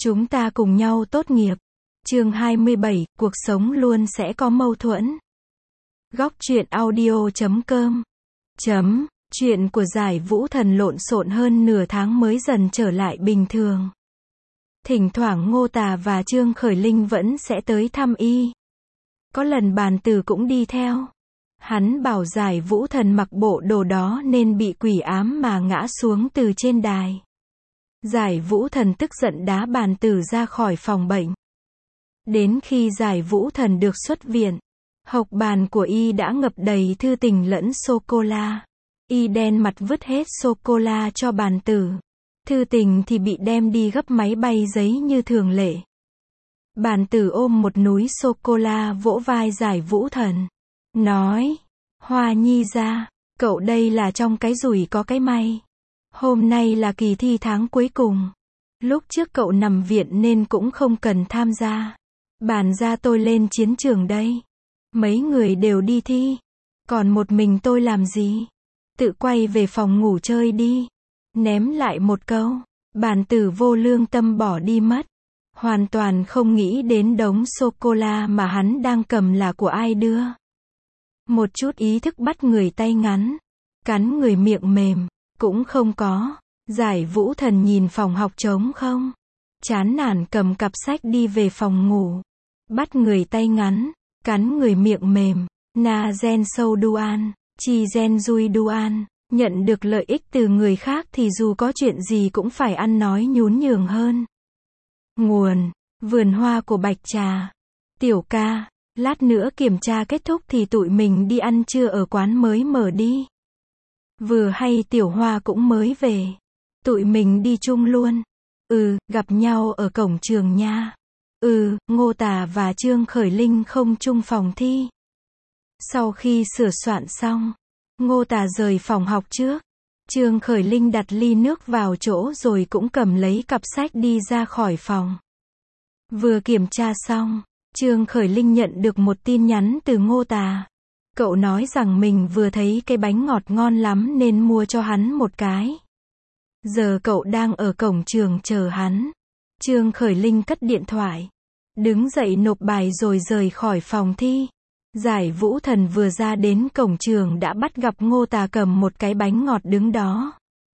Chúng ta cùng nhau tốt nghiệp. Chương 27, cuộc sống luôn sẽ có mâu thuẫn. Góc truyện audio.com. Chuyện của Giải Vũ Thần lộn xộn hơn nửa tháng mới dần trở lại bình thường. Thỉnh thoảng Ngô Tà và Trương Khởi Linh vẫn sẽ tới thăm y. Có lần Bàn Tử cũng đi theo. Hắn bảo Giải Vũ Thần mặc bộ đồ đó nên bị quỷ ám mà ngã xuống từ trên đài. Giải Vũ Thần tức giận đá Bàn Tử ra khỏi phòng bệnh. Đến khi Giải Vũ Thần được xuất viện, hộc bàn của y đã ngập đầy thư tình lẫn sô-cô-la. Y đen mặt vứt hết sô-cô-la cho Bàn Tử. Thư tình thì bị đem đi gấp máy bay giấy như thường lệ. Bàn Tử ôm một núi sô-cô-la vỗ vai Giải Vũ Thần. Nói, Hoa Nhi ra, cậu đây là trong cái rủi có cái may. Hôm nay là kỳ thi tháng cuối cùng. Lúc trước cậu nằm viện nên cũng không cần tham gia. Bàn ra tôi lên chiến trường đây. Mấy người đều đi thi. Còn một mình tôi làm gì? Tự quay về phòng ngủ chơi đi. Ném lại một câu. Bàn Tử vô lương tâm bỏ đi mất. Hoàn toàn không nghĩ đến đống sô-cô-la mà hắn đang cầm là của ai đưa. Một chút ý thức bắt người tay ngắn. Cắn người miệng mềm. Cũng không có. Giải Vũ Thần nhìn phòng học trống không. Chán nản cầm cặp sách đi về phòng ngủ. Bắt người tay ngắn. Cắn người miệng mềm. Na gen sâu duan. Chi gen dui duan. Nhận được lợi ích từ người khác thì dù có chuyện gì cũng phải ăn nói nhún nhường hơn. Nguồn. Vườn hoa của Bạch Trà. Tiểu ca. Lát nữa kiểm tra kết thúc thì tụi mình đi ăn trưa ở quán mới mở đi. Vừa hay Tiểu Hoa cũng mới về. Tụi mình đi chung luôn. Gặp nhau ở cổng trường nha. Ngô Tà và Trương Khởi Linh không chung phòng thi. Sau khi sửa soạn xong, Ngô Tà rời phòng học trước. Trương Khởi Linh đặt ly nước vào chỗ rồi cũng cầm lấy cặp sách đi ra khỏi phòng. Vừa kiểm tra xong, Trương Khởi Linh nhận được một tin nhắn từ Ngô Tà. Cậu nói rằng mình vừa thấy cái bánh ngọt ngon lắm nên mua cho hắn một cái. Giờ cậu đang ở cổng trường chờ hắn. Trương Khởi Linh cất điện thoại. Đứng dậy nộp bài rồi rời khỏi phòng thi. Giải Vũ Thần vừa ra đến cổng trường đã bắt gặp Ngô Tà cầm một cái bánh ngọt đứng đó.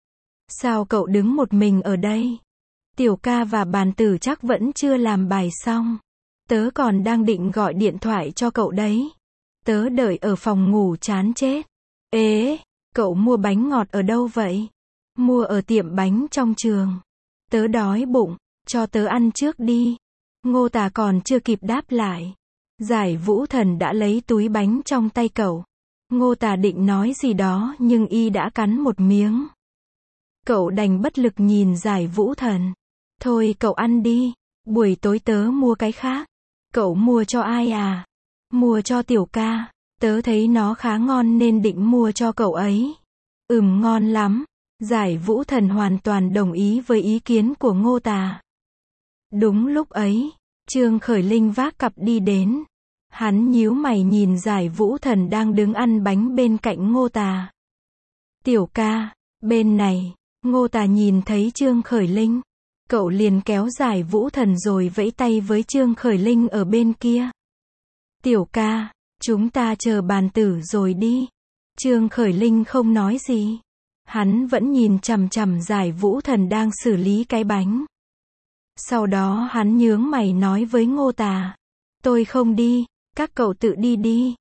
Sao cậu đứng một mình ở đây? Tiểu ca và Bàn Tử chắc vẫn chưa làm bài xong. Tớ còn đang định gọi điện thoại cho cậu đấy. Tớ đợi ở phòng ngủ chán chết. Ế, cậu mua bánh ngọt ở đâu vậy? Mua ở tiệm bánh trong trường. Tớ đói bụng, cho tớ ăn trước đi. Ngô Tà còn chưa kịp đáp lại. Giải Vũ Thần đã lấy túi bánh trong tay cậu. Ngô Tà định nói gì đó nhưng y đã cắn một miếng. Cậu đành bất lực nhìn Giải Vũ Thần. Thôi cậu ăn đi, buổi tối tớ mua cái khác. Cậu mua cho ai à? Mua cho Tiểu ca, tớ thấy nó khá ngon nên định mua cho cậu ấy. Ngon lắm. Giải Vũ Thần hoàn toàn đồng ý với ý kiến của Ngô Tà. Đúng lúc ấy, Trương Khởi Linh vác cặp đi đến. Hắn nhíu mày nhìn Giải Vũ Thần đang đứng ăn bánh bên cạnh Ngô Tà. Tiểu ca, bên này. Ngô Tà nhìn thấy Trương Khởi Linh. Cậu liền kéo Giải Vũ Thần rồi vẫy tay với Trương Khởi Linh ở bên kia. Tiểu ca, chúng ta chờ Bàn Tử rồi đi. Trương Khởi Linh không nói gì. Hắn vẫn nhìn chằm chằm Giải Vũ Thần đang xử lý cái bánh. Sau đó hắn nhướng mày nói với Ngô Tà. Tôi không đi, các cậu tự đi đi.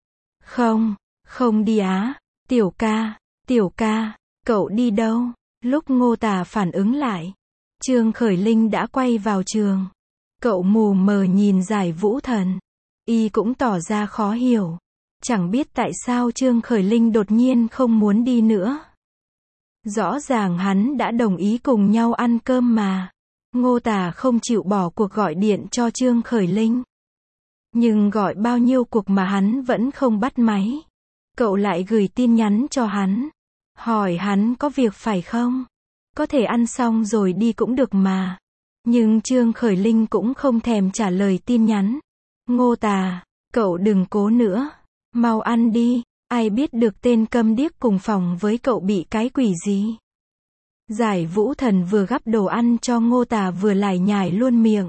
Không đi á. Tiểu ca, cậu đi đâu? Lúc Ngô Tà phản ứng lại, Trương Khởi Linh đã quay vào trường. Cậu mù mờ nhìn Giải Vũ Thần. Y cũng tỏ ra khó hiểu. Chẳng biết tại sao Trương Khởi Linh đột nhiên không muốn đi nữa. Rõ ràng hắn đã đồng ý cùng nhau ăn cơm mà. Ngô Tà không chịu bỏ cuộc gọi điện cho Trương Khởi Linh. Nhưng gọi bao nhiêu cuộc mà hắn vẫn không bắt máy. Cậu lại gửi tin nhắn cho hắn. Hỏi hắn có việc phải không? Có thể ăn xong rồi đi cũng được mà. Nhưng Trương Khởi Linh cũng không thèm trả lời tin nhắn. Ngô Tà, cậu đừng cố nữa. Mau ăn đi. Ai biết được tên câm điếc cùng phòng với cậu bị cái quỷ gì. Giải Vũ Thần vừa gắp đồ ăn cho Ngô Tà vừa lải nhải luôn miệng.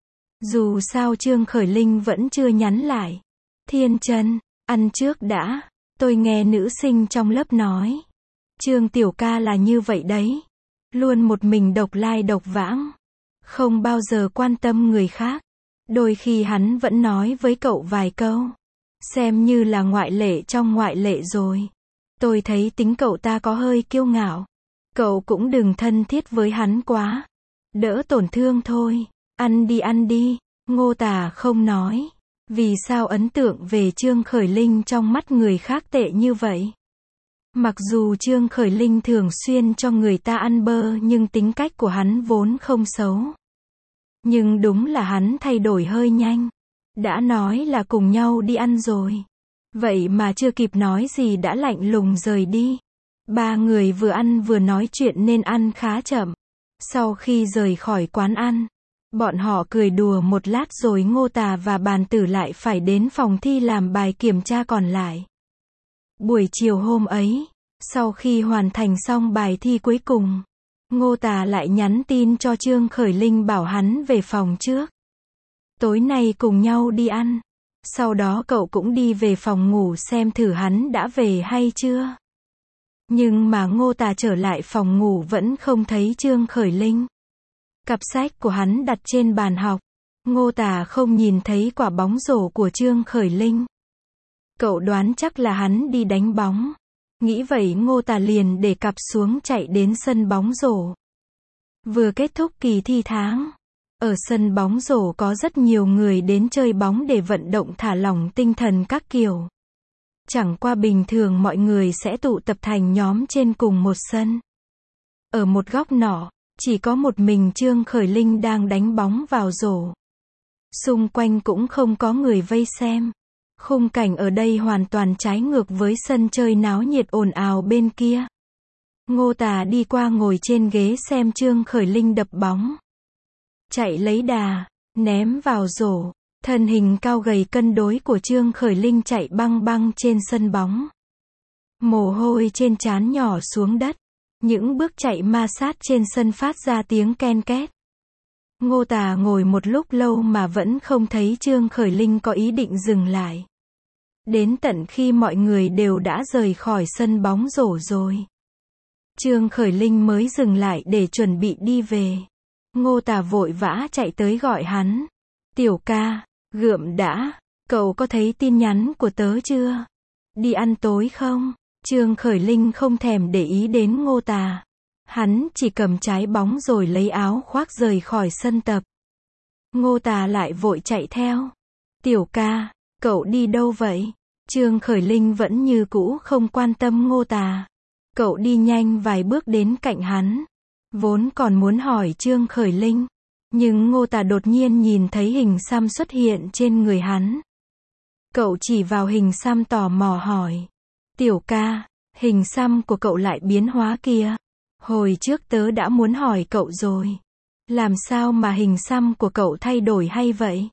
Dù sao Trương Khởi Linh vẫn chưa nhắn lại. Thiên Chân, ăn trước đã. Tôi nghe nữ sinh trong lớp nói. Trương tiểu ca là như vậy đấy. Luôn một mình độc lai độc vãng. Không bao giờ quan tâm người khác. Đôi khi hắn vẫn nói với cậu vài câu. Xem như là ngoại lệ trong ngoại lệ rồi. Tôi thấy tính cậu ta có hơi kiêu ngạo. Cậu cũng đừng thân thiết với hắn quá. Đỡ tổn thương thôi. Ăn đi. Ngô Tà không nói. Vì sao ấn tượng về Trương Khởi Linh trong mắt người khác tệ như vậy? Mặc dù Trương Khởi Linh thường xuyên cho người ta ăn bơ nhưng tính cách của hắn vốn không xấu. Nhưng đúng là hắn thay đổi hơi nhanh. Đã nói là cùng nhau đi ăn rồi. Vậy mà chưa kịp nói gì đã lạnh lùng rời đi. Ba người vừa ăn vừa nói chuyện nên ăn khá chậm. Sau khi rời khỏi quán ăn, bọn họ cười đùa một lát rồi Ngô Tà và Bàn Tử lại phải đến phòng thi làm bài kiểm tra còn lại. Buổi chiều hôm ấy, sau khi hoàn thành xong bài thi cuối cùng, Ngô Tà lại nhắn tin cho Trương Khởi Linh bảo hắn về phòng trước. Tối nay cùng nhau đi ăn. Sau đó cậu cũng đi về phòng ngủ xem thử hắn đã về hay chưa. Nhưng mà Ngô Tà trở lại phòng ngủ vẫn không thấy Trương Khởi Linh. Cặp sách của hắn đặt trên bàn học. Ngô Tà không nhìn thấy quả bóng rổ của Trương Khởi Linh. Cậu đoán chắc là hắn đi đánh bóng. Nghĩ vậy Ngô Tà liền để cặp xuống chạy đến sân bóng rổ. Vừa kết thúc kỳ thi tháng. Ở sân bóng rổ có rất nhiều người đến chơi bóng để vận động thả lỏng tinh thần các kiểu. Chẳng qua bình thường mọi người sẽ tụ tập thành nhóm trên cùng một sân. Ở một góc nọ, chỉ có một mình Trương Khởi Linh đang đánh bóng vào rổ. Xung quanh cũng không có người vây xem. Khung cảnh ở đây hoàn toàn trái ngược với sân chơi náo nhiệt ồn ào bên kia. Ngô Tà đi qua ngồi trên ghế xem Trương Khởi Linh đập bóng. Chạy lấy đà, ném vào rổ. Thân hình cao gầy cân đối của Trương Khởi Linh chạy băng băng trên sân bóng. Mồ hôi trên trán nhỏ xuống đất. Những bước chạy ma sát trên sân phát ra tiếng ken két. Ngô Tà ngồi một lúc lâu mà vẫn không thấy Trương Khởi Linh có ý định dừng lại. Đến tận khi mọi người đều đã rời khỏi sân bóng rổ rồi, Trương Khởi Linh mới dừng lại để chuẩn bị đi về. Ngô Tà vội vã chạy tới gọi hắn. Tiểu ca, gượm đã, cậu có thấy tin nhắn của tớ chưa? Đi ăn tối không? Trương Khởi Linh không thèm để ý đến Ngô Tà. Hắn chỉ cầm trái bóng rồi lấy áo khoác rời khỏi sân tập. Ngô Tà lại vội chạy theo. Tiểu ca, cậu đi đâu vậy? Trương Khởi Linh vẫn như cũ không quan tâm Ngô Tà. Cậu đi nhanh vài bước đến cạnh hắn. Vốn còn muốn hỏi Trương Khởi Linh. Nhưng Ngô Tà đột nhiên nhìn thấy hình xăm xuất hiện trên người hắn. Cậu chỉ vào hình xăm tò mò hỏi. Tiểu ca, hình xăm của cậu lại biến hóa kìa. Hồi trước tớ đã muốn hỏi cậu rồi. Làm sao mà hình xăm của cậu thay đổi hay vậy?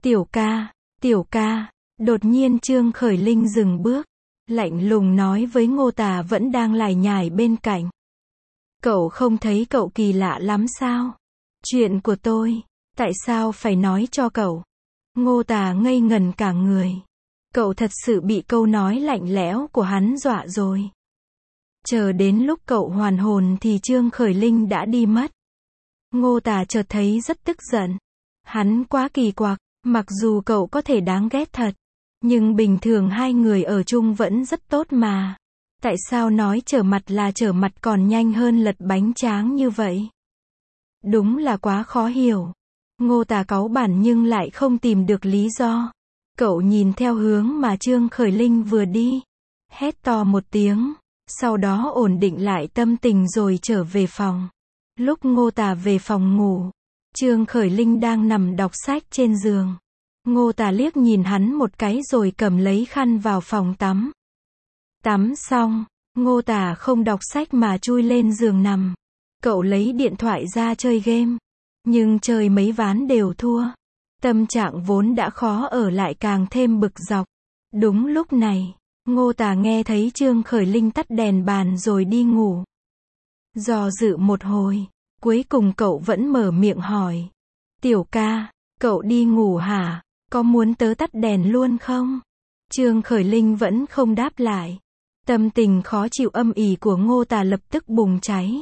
Tiểu ca, đột nhiên Trương Khởi Linh dừng bước. Lạnh lùng nói với Ngô Tà vẫn đang lải nhải bên cạnh. Cậu không thấy cậu kỳ lạ lắm sao? Chuyện của tôi, tại sao phải nói cho cậu? Ngô Tà ngây ngần cả người. Cậu thật sự bị câu nói lạnh lẽo của hắn dọa rồi. Chờ đến lúc cậu hoàn hồn thì Trương Khởi Linh đã đi mất. Ngô Tà chợt thấy rất tức giận. Hắn quá kỳ quặc, mặc dù cậu có thể đáng ghét thật, nhưng bình thường hai người ở chung vẫn rất tốt mà. Tại sao nói trở mặt là trở mặt còn nhanh hơn lật bánh tráng như vậy? Đúng là quá khó hiểu. Ngô Tà cáu bản nhưng lại không tìm được lý do. Cậu nhìn theo hướng mà Trương Khởi Linh vừa đi. Hét to một tiếng. Sau đó ổn định lại tâm tình rồi trở về phòng. Lúc Ngô Tà về phòng ngủ, Trương Khởi Linh đang nằm đọc sách trên giường. Ngô Tà liếc nhìn hắn một cái rồi cầm lấy khăn vào phòng tắm. Tắm xong, Ngô Tà không đọc sách mà chui lên giường nằm. Cậu lấy điện thoại ra chơi game. Nhưng chơi mấy ván đều thua. Tâm trạng vốn đã khó ở lại càng thêm bực dọc. Đúng lúc này, Ngô Tà nghe thấy Trương Khởi Linh tắt đèn bàn rồi đi ngủ. Do dự một hồi, cuối cùng cậu vẫn mở miệng hỏi. Tiểu ca, cậu đi ngủ hả? Có muốn tớ tắt đèn luôn không? Trương Khởi Linh vẫn không đáp lại. Tâm tình khó chịu âm ỉ của Ngô Tà lập tức bùng cháy.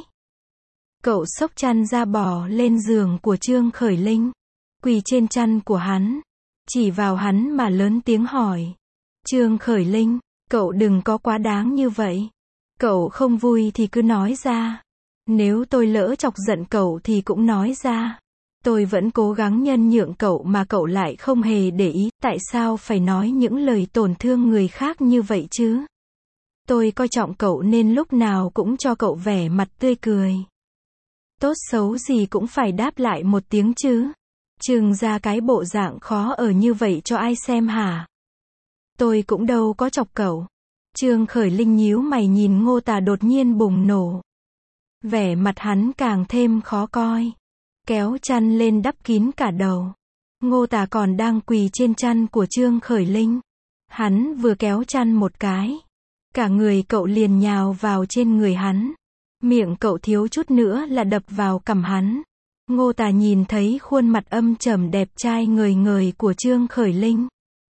Cậu xốc chăn ra bò lên giường của Trương Khởi Linh, quỳ trên chăn của hắn, chỉ vào hắn mà lớn tiếng hỏi. Trương Khởi Linh, cậu đừng có quá đáng như vậy. Cậu không vui thì cứ nói ra. Nếu tôi lỡ chọc giận cậu thì cũng nói ra. Tôi vẫn cố gắng nhân nhượng cậu mà cậu lại không hề để ý, tại sao phải nói những lời tổn thương người khác như vậy chứ? Tôi coi trọng cậu nên lúc nào cũng cho cậu vẻ mặt tươi cười. Tốt xấu gì cũng phải đáp lại một tiếng chứ. Trừng ra cái bộ dạng khó ở như vậy cho ai xem hả? Tôi cũng đâu có chọc cậu. Trương Khởi Linh nhíu mày nhìn Ngô Tà đột nhiên bùng nổ. Vẻ mặt hắn càng thêm khó coi. Kéo chăn lên đắp kín cả đầu. Ngô Tà còn đang quỳ trên chăn của Trương Khởi Linh. Hắn vừa kéo chăn một cái, cả người cậu liền nhào vào trên người hắn. Miệng cậu thiếu chút nữa là đập vào cằm hắn. Ngô Tà nhìn thấy khuôn mặt âm trầm đẹp trai ngời ngời của Trương Khởi Linh.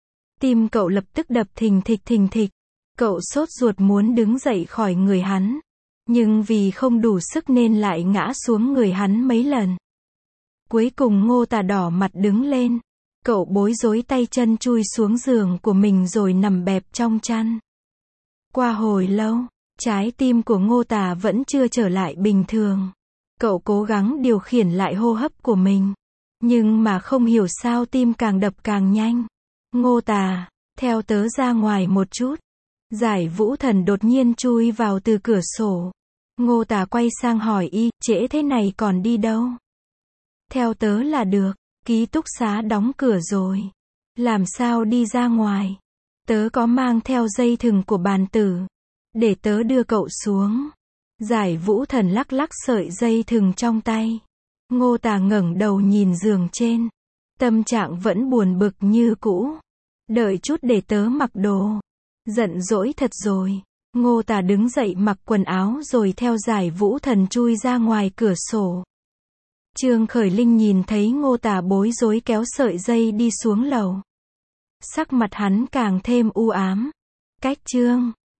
Tim cậu lập tức đập thình thịch thình thịch. Cậu sốt ruột muốn đứng dậy khỏi người hắn. Nhưng vì không đủ sức nên lại ngã xuống người hắn mấy lần. Cuối cùng Ngô Tà đỏ mặt đứng lên. Cậu bối rối tay chân chui xuống giường của mình rồi nằm bẹp trong chăn. Qua hồi lâu, trái tim của Ngô Tà vẫn chưa trở lại bình thường. Cậu cố gắng điều khiển lại hô hấp của mình. Nhưng mà không hiểu sao tim càng đập càng nhanh. Ngô Tà, theo tớ ra ngoài một chút. Giải Vũ Thần đột nhiên chui vào từ cửa sổ. Ngô Tà quay sang hỏi y, trễ thế này còn đi đâu? Theo tớ là được, ký túc xá đóng cửa rồi. Làm sao đi ra ngoài? Tớ có mang theo dây thừng của bàn tử. Để tớ đưa cậu xuống. Giải Vũ Thần lắc lắc sợi dây thừng trong tay. Ngô Tà ngẩng đầu nhìn giường trên. Tâm trạng vẫn buồn bực như cũ. Đợi chút để tớ mặc đồ. Giận dỗi thật rồi. Ngô Tà đứng dậy mặc quần áo rồi theo Giải Vũ Thần chui ra ngoài cửa sổ. Trương Khởi Linh nhìn thấy Ngô Tà bối rối kéo sợi dây đi xuống lầu. Sắc mặt hắn càng thêm u ám. Cách Trương